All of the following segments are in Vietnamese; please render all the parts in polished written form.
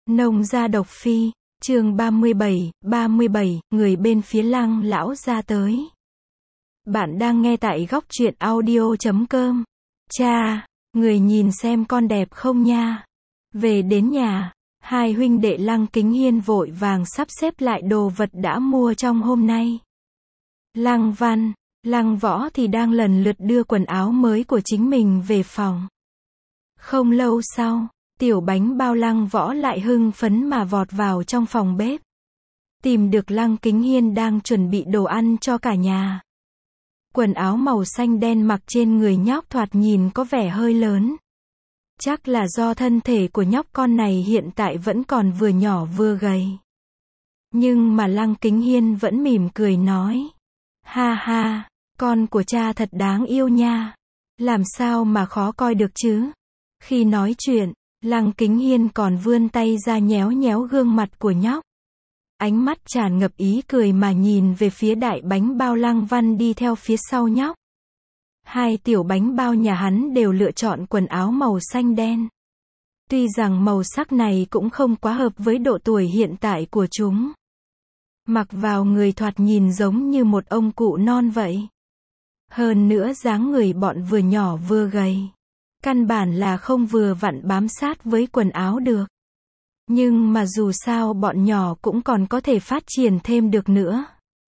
Nông gia độc phi, chương 37, người bên phía Lăng lão gia tới. Bạn đang nghe tại góc truyện audio.com. Cha, người nhìn xem con đẹp không nha. Về đến nhà, hai huynh đệ Lăng Kính Hiên vội vàng sắp xếp lại đồ vật đã mua trong hôm nay. Lăng Văn, Lăng Võ thì đang lần lượt đưa quần áo mới của chính mình về phòng. Không lâu sau, tiểu bánh bao Lăng Võ lại hưng phấn mà vọt vào trong phòng bếp. Tìm được Lăng Kính Hiên đang chuẩn bị đồ ăn cho cả nhà. Quần áo màu xanh đen mặc trên người nhóc thoạt nhìn có vẻ hơi lớn. Chắc là do thân thể của nhóc con này hiện tại vẫn còn vừa nhỏ vừa gầy. Nhưng mà Lăng Kính Hiên vẫn mỉm cười nói. Ha ha, con của cha thật đáng yêu nha. Làm sao mà khó coi được chứ? Khi nói chuyện, Lăng Kính Hiên còn vươn tay ra nhéo nhéo gương mặt của nhóc. Ánh mắt tràn ngập ý cười mà nhìn về phía đại bánh bao Lăng Văn đi theo phía sau nhóc. Hai tiểu bánh bao nhà hắn đều lựa chọn quần áo màu xanh đen. Tuy rằng màu sắc này cũng không quá hợp với độ tuổi hiện tại của chúng. Mặc vào người thoạt nhìn giống như một ông cụ non vậy. Hơn nữa dáng người bọn vừa nhỏ vừa gầy. Căn bản là không vừa vặn bám sát với quần áo được. Nhưng mà dù sao bọn nhỏ cũng còn có thể phát triển thêm được nữa.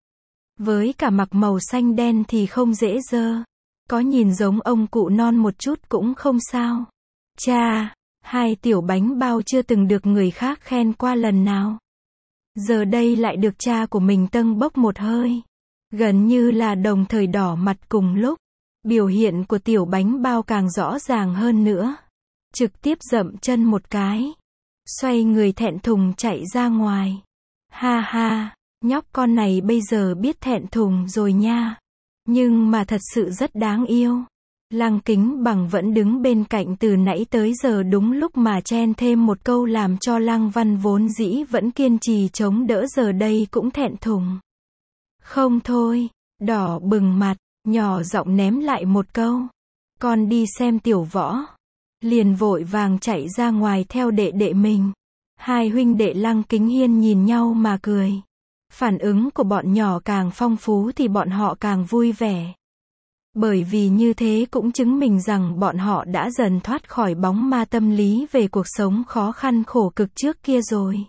Với cả mặc màu xanh đen thì không dễ dơ. Có nhìn giống ông cụ non một chút cũng không sao. Cha, hai tiểu bánh bao chưa từng được người khác khen qua lần nào. Giờ đây lại được cha của mình tâng bốc một hơi. Gần như là đồng thời đỏ mặt cùng lúc. Biểu hiện của tiểu bánh bao càng rõ ràng hơn nữa. Trực tiếp dậm chân một cái. Xoay người thẹn thùng chạy ra ngoài. Ha ha, nhóc con này bây giờ biết thẹn thùng rồi nha. Nhưng mà thật sự rất đáng yêu. Lăng Kính Bằng vẫn đứng bên cạnh từ nãy tới giờ đúng lúc mà chen thêm một câu làm cho Lăng Văn vốn dĩ vẫn kiên trì chống đỡ giờ đây cũng thẹn thùng. Không thôi, đỏ bừng mặt, nhỏ giọng ném lại một câu. Con đi xem tiểu Võ. Liền vội vàng chạy ra ngoài theo đệ đệ mình. Hai huynh đệ Lăng Kính Hiên nhìn nhau mà cười. Phản ứng của bọn nhỏ càng phong phú thì bọn họ càng vui vẻ. Bởi vì như thế cũng chứng minh rằng bọn họ đã dần thoát khỏi bóng ma tâm lý về cuộc sống khó khăn khổ cực trước kia rồi.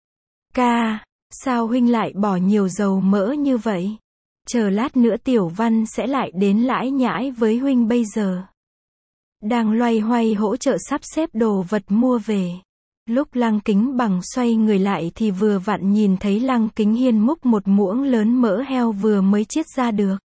Ca, sao huynh lại bỏ nhiều dầu mỡ như vậy? Chờ lát nữa Tiểu Văn sẽ lại đến lãi nhãi với huynh bây giờ. Đang loay hoay hỗ trợ sắp xếp đồ vật mua về. Lúc Lăng Kính Bằng xoay người lại thì vừa vặn nhìn thấy Lăng Kính Hiên múc một muỗng lớn mỡ heo vừa mới chiết ra được.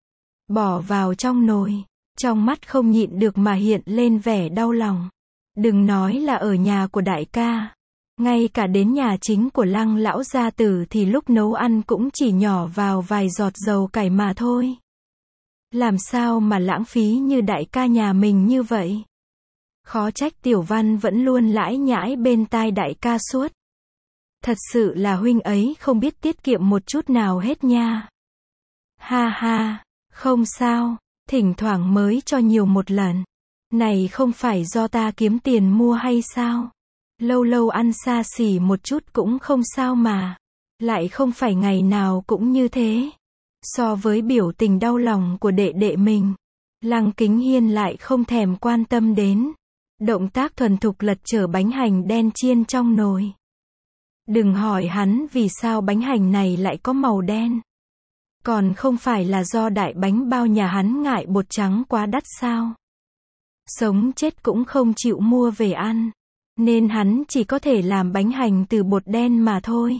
Bỏ vào trong nồi. Trong mắt không nhịn được mà hiện lên vẻ đau lòng. Đừng nói là ở nhà của đại ca. Ngay cả đến nhà chính của Lăng lão gia tử thì lúc nấu ăn cũng chỉ nhỏ vào vài giọt dầu cải mà thôi. Làm sao mà lãng phí như đại ca nhà mình như vậy? Khó trách Tiểu Văn vẫn luôn lãi nhãi bên tai đại ca suốt. Thật sự là huynh ấy không biết tiết kiệm một chút nào hết nha. Ha ha, không sao, thỉnh thoảng mới cho nhiều một lần. Này không phải do ta kiếm tiền mua hay sao? Lâu lâu ăn xa xỉ một chút cũng không sao mà. Lại không phải ngày nào cũng như thế. So với biểu tình đau lòng của đệ đệ mình, Lăng Kính Hiên lại không thèm quan tâm đến. Động tác thuần thục lật trở bánh hành đen chiên trong nồi. Đừng hỏi hắn vì sao bánh hành này lại có màu đen. Còn không phải là do đại bánh bao nhà hắn ngại bột trắng quá đắt sao? Sống chết cũng không chịu mua về ăn. Nên hắn chỉ có thể làm bánh hành từ bột đen mà thôi.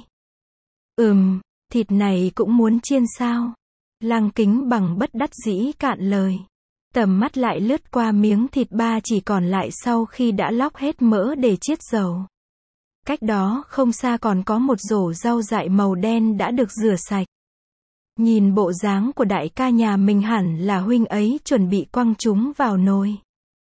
Thịt này cũng muốn chiên sao? Lăng Kính Bằng bất đắc dĩ cạn lời. Tầm mắt lại lướt qua miếng thịt ba chỉ còn lại sau khi đã lóc hết mỡ để chiết dầu. Cách đó không xa còn có một rổ rau dại màu đen đã được rửa sạch. Nhìn bộ dáng của đại ca nhà mình hẳn là huynh ấy chuẩn bị quăng chúng vào nồi.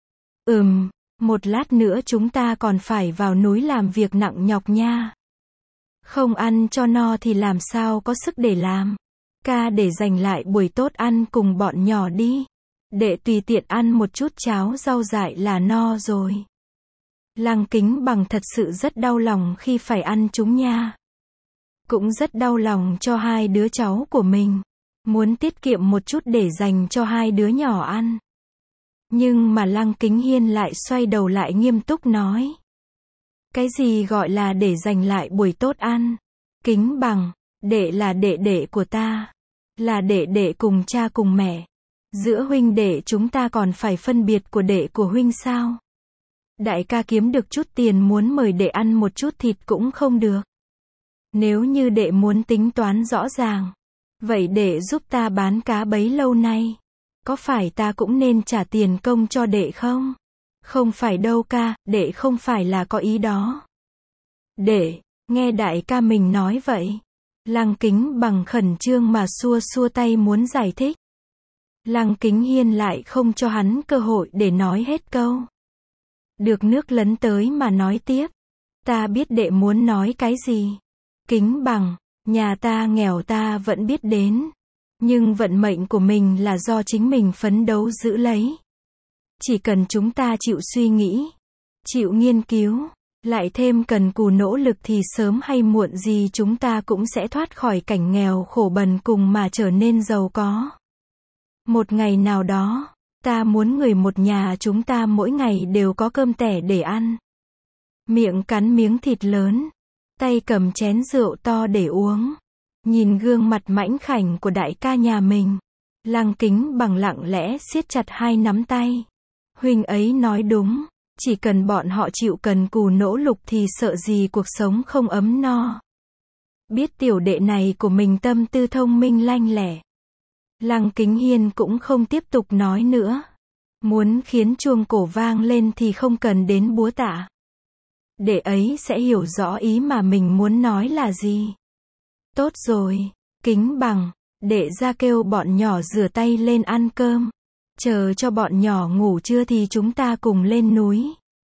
Một lát nữa chúng ta còn phải vào núi làm việc nặng nhọc nha. Không ăn cho no thì làm sao có sức để làm. Ca để dành lại buổi tốt ăn cùng bọn nhỏ đi. Đệ tùy tiện ăn một chút cháo rau dại là no rồi. Lăng Kính Bằng thật sự rất đau lòng khi phải ăn chúng nha. Cũng rất đau lòng cho hai đứa cháu của mình. Muốn tiết kiệm một chút để dành cho hai đứa nhỏ ăn. Nhưng mà Lăng Kính Hiên lại xoay đầu lại nghiêm túc nói. Cái gì gọi là để dành lại buổi tốt ăn? Kính Bằng, đệ là đệ đệ của ta. Là đệ đệ cùng cha cùng mẹ. Giữa huynh đệ chúng ta còn phải phân biệt của đệ của huynh sao? Đại ca kiếm được chút tiền muốn mời đệ ăn một chút thịt cũng không được. Nếu như đệ muốn tính toán rõ ràng, vậy đệ giúp ta bán cá bấy lâu nay. Có phải ta cũng nên trả tiền công cho đệ không? Không phải đâu ca, đệ không phải là có ý đó. Đệ, nghe đại ca mình nói vậy. Lăng Kính Bằng khẩn trương mà xua xua tay muốn giải thích. Lăng Kính Hiên lại không cho hắn cơ hội để nói hết câu. Được nước lấn tới mà nói tiếp. Ta biết đệ muốn nói cái gì. Kính Bằng, nhà ta nghèo ta vẫn biết đến. Nhưng vận mệnh của mình là do chính mình phấn đấu giữ lấy. Chỉ cần chúng ta chịu suy nghĩ, chịu nghiên cứu, lại thêm cần cù nỗ lực thì sớm hay muộn gì chúng ta cũng sẽ thoát khỏi cảnh nghèo khổ bần cùng mà trở nên giàu có. Một ngày nào đó, ta muốn người một nhà chúng ta mỗi ngày đều có cơm tẻ để ăn. Miệng cắn miếng thịt lớn, tay cầm chén rượu to để uống. Nhìn gương mặt mãnh khảnh của đại ca nhà mình, Lăng Kính Bằng lặng lẽ siết chặt hai nắm tay. Huynh ấy nói đúng, chỉ cần bọn họ chịu cần cù nỗ lực thì sợ gì cuộc sống không ấm no. Biết tiểu đệ này của mình tâm tư thông minh lanh lẹ. Lăng Kính Hiên cũng không tiếp tục nói nữa. Muốn khiến chuông cổ vang lên thì không cần đến búa tạ. Đệ ấy sẽ hiểu rõ ý mà mình muốn nói là gì. Tốt rồi, Kính Bằng, đệ ra kêu bọn nhỏ rửa tay lên ăn cơm. Chờ cho bọn nhỏ ngủ trưa thì chúng ta cùng lên núi.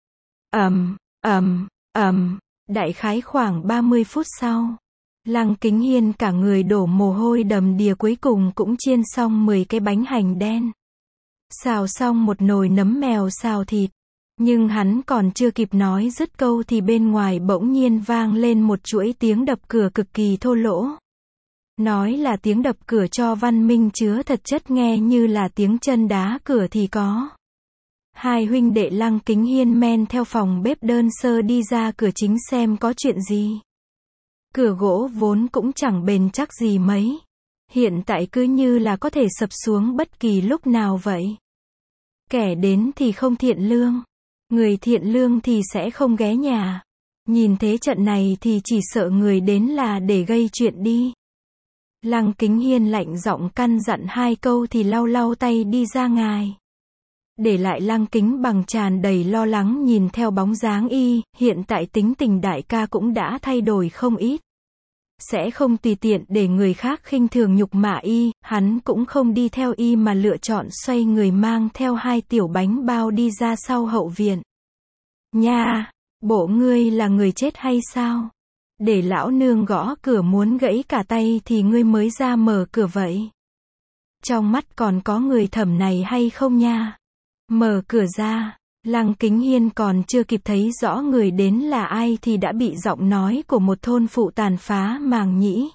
Đại khái khoảng 30 phút sau. Lăng Kính Hiên cả người đổ mồ hôi đầm đìa cuối cùng cũng chiên xong 10 cái bánh hành đen. Xào xong một nồi nấm mèo xào thịt. Nhưng hắn còn chưa kịp nói dứt câu thì bên ngoài bỗng nhiên vang lên một chuỗi tiếng đập cửa cực kỳ thô lỗ. Nói là tiếng đập cửa cho văn minh chứa thật chất nghe như là tiếng chân đá cửa thì có. Hai huynh đệ Lăng Kính Hiên men theo phòng bếp đơn sơ đi ra cửa chính xem có chuyện gì. Cửa gỗ vốn cũng chẳng bền chắc gì mấy. Hiện tại cứ như là có thể sập xuống bất kỳ lúc nào vậy. Kẻ đến thì không thiện lương. Người thiện lương thì sẽ không ghé nhà. Nhìn thế trận này thì chỉ sợ người đến là để gây chuyện đi. Lăng Kính Hiên lạnh giọng căn dặn hai câu thì lau lau tay đi ra ngoài. Để lại Lăng Kính Bằng tràn đầy lo lắng nhìn theo bóng dáng y, hiện tại tính tình đại ca cũng đã thay đổi không ít. Sẽ không tùy tiện để người khác khinh thường nhục mạ y, hắn cũng không đi theo y mà lựa chọn xoay người mang theo hai tiểu bánh bao đi ra sau hậu viện. Nha, bộ ngươi là người chết hay sao? Để lão nương gõ cửa muốn gãy cả tay thì ngươi mới ra mở cửa vậy. Trong mắt còn có người thẩm này hay không nha? Mở cửa ra, Lăng Kính Hiên còn chưa kịp thấy rõ người đến là ai thì đã bị giọng nói của một thôn phụ tàn phá màng nhĩ.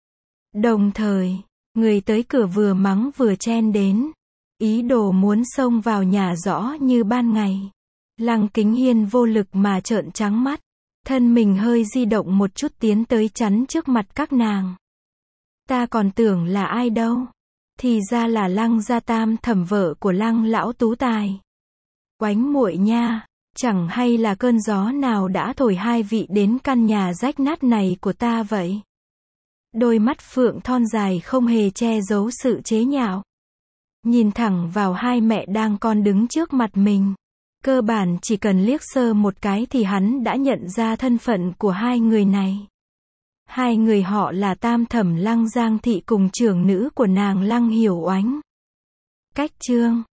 Đồng thời, người tới cửa vừa mắng vừa chen đến. Ý đồ muốn xông vào nhà rõ như ban ngày. Lăng Kính Hiên vô lực mà trợn trắng mắt. Thân mình hơi di động một chút tiến tới chắn trước mặt các nàng. Ta còn tưởng là ai đâu. Thì ra là Lăng Gia Tam thẩm vợ của Lăng lão tú tài. Oánh muội nha, chẳng hay là cơn gió nào đã thổi hai vị đến căn nhà rách nát này của ta vậy. Đôi mắt phượng thon dài không hề che giấu sự chế nhạo. Nhìn thẳng vào hai mẹ đang con đứng trước mặt mình. Cơ bản chỉ cần liếc sơ một cái thì hắn đã nhận ra thân phận của hai người này. Hai người họ là tam thẩm Lăng Giang Thị cùng trưởng nữ của nàng Lăng Hiểu Oánh. Cách chương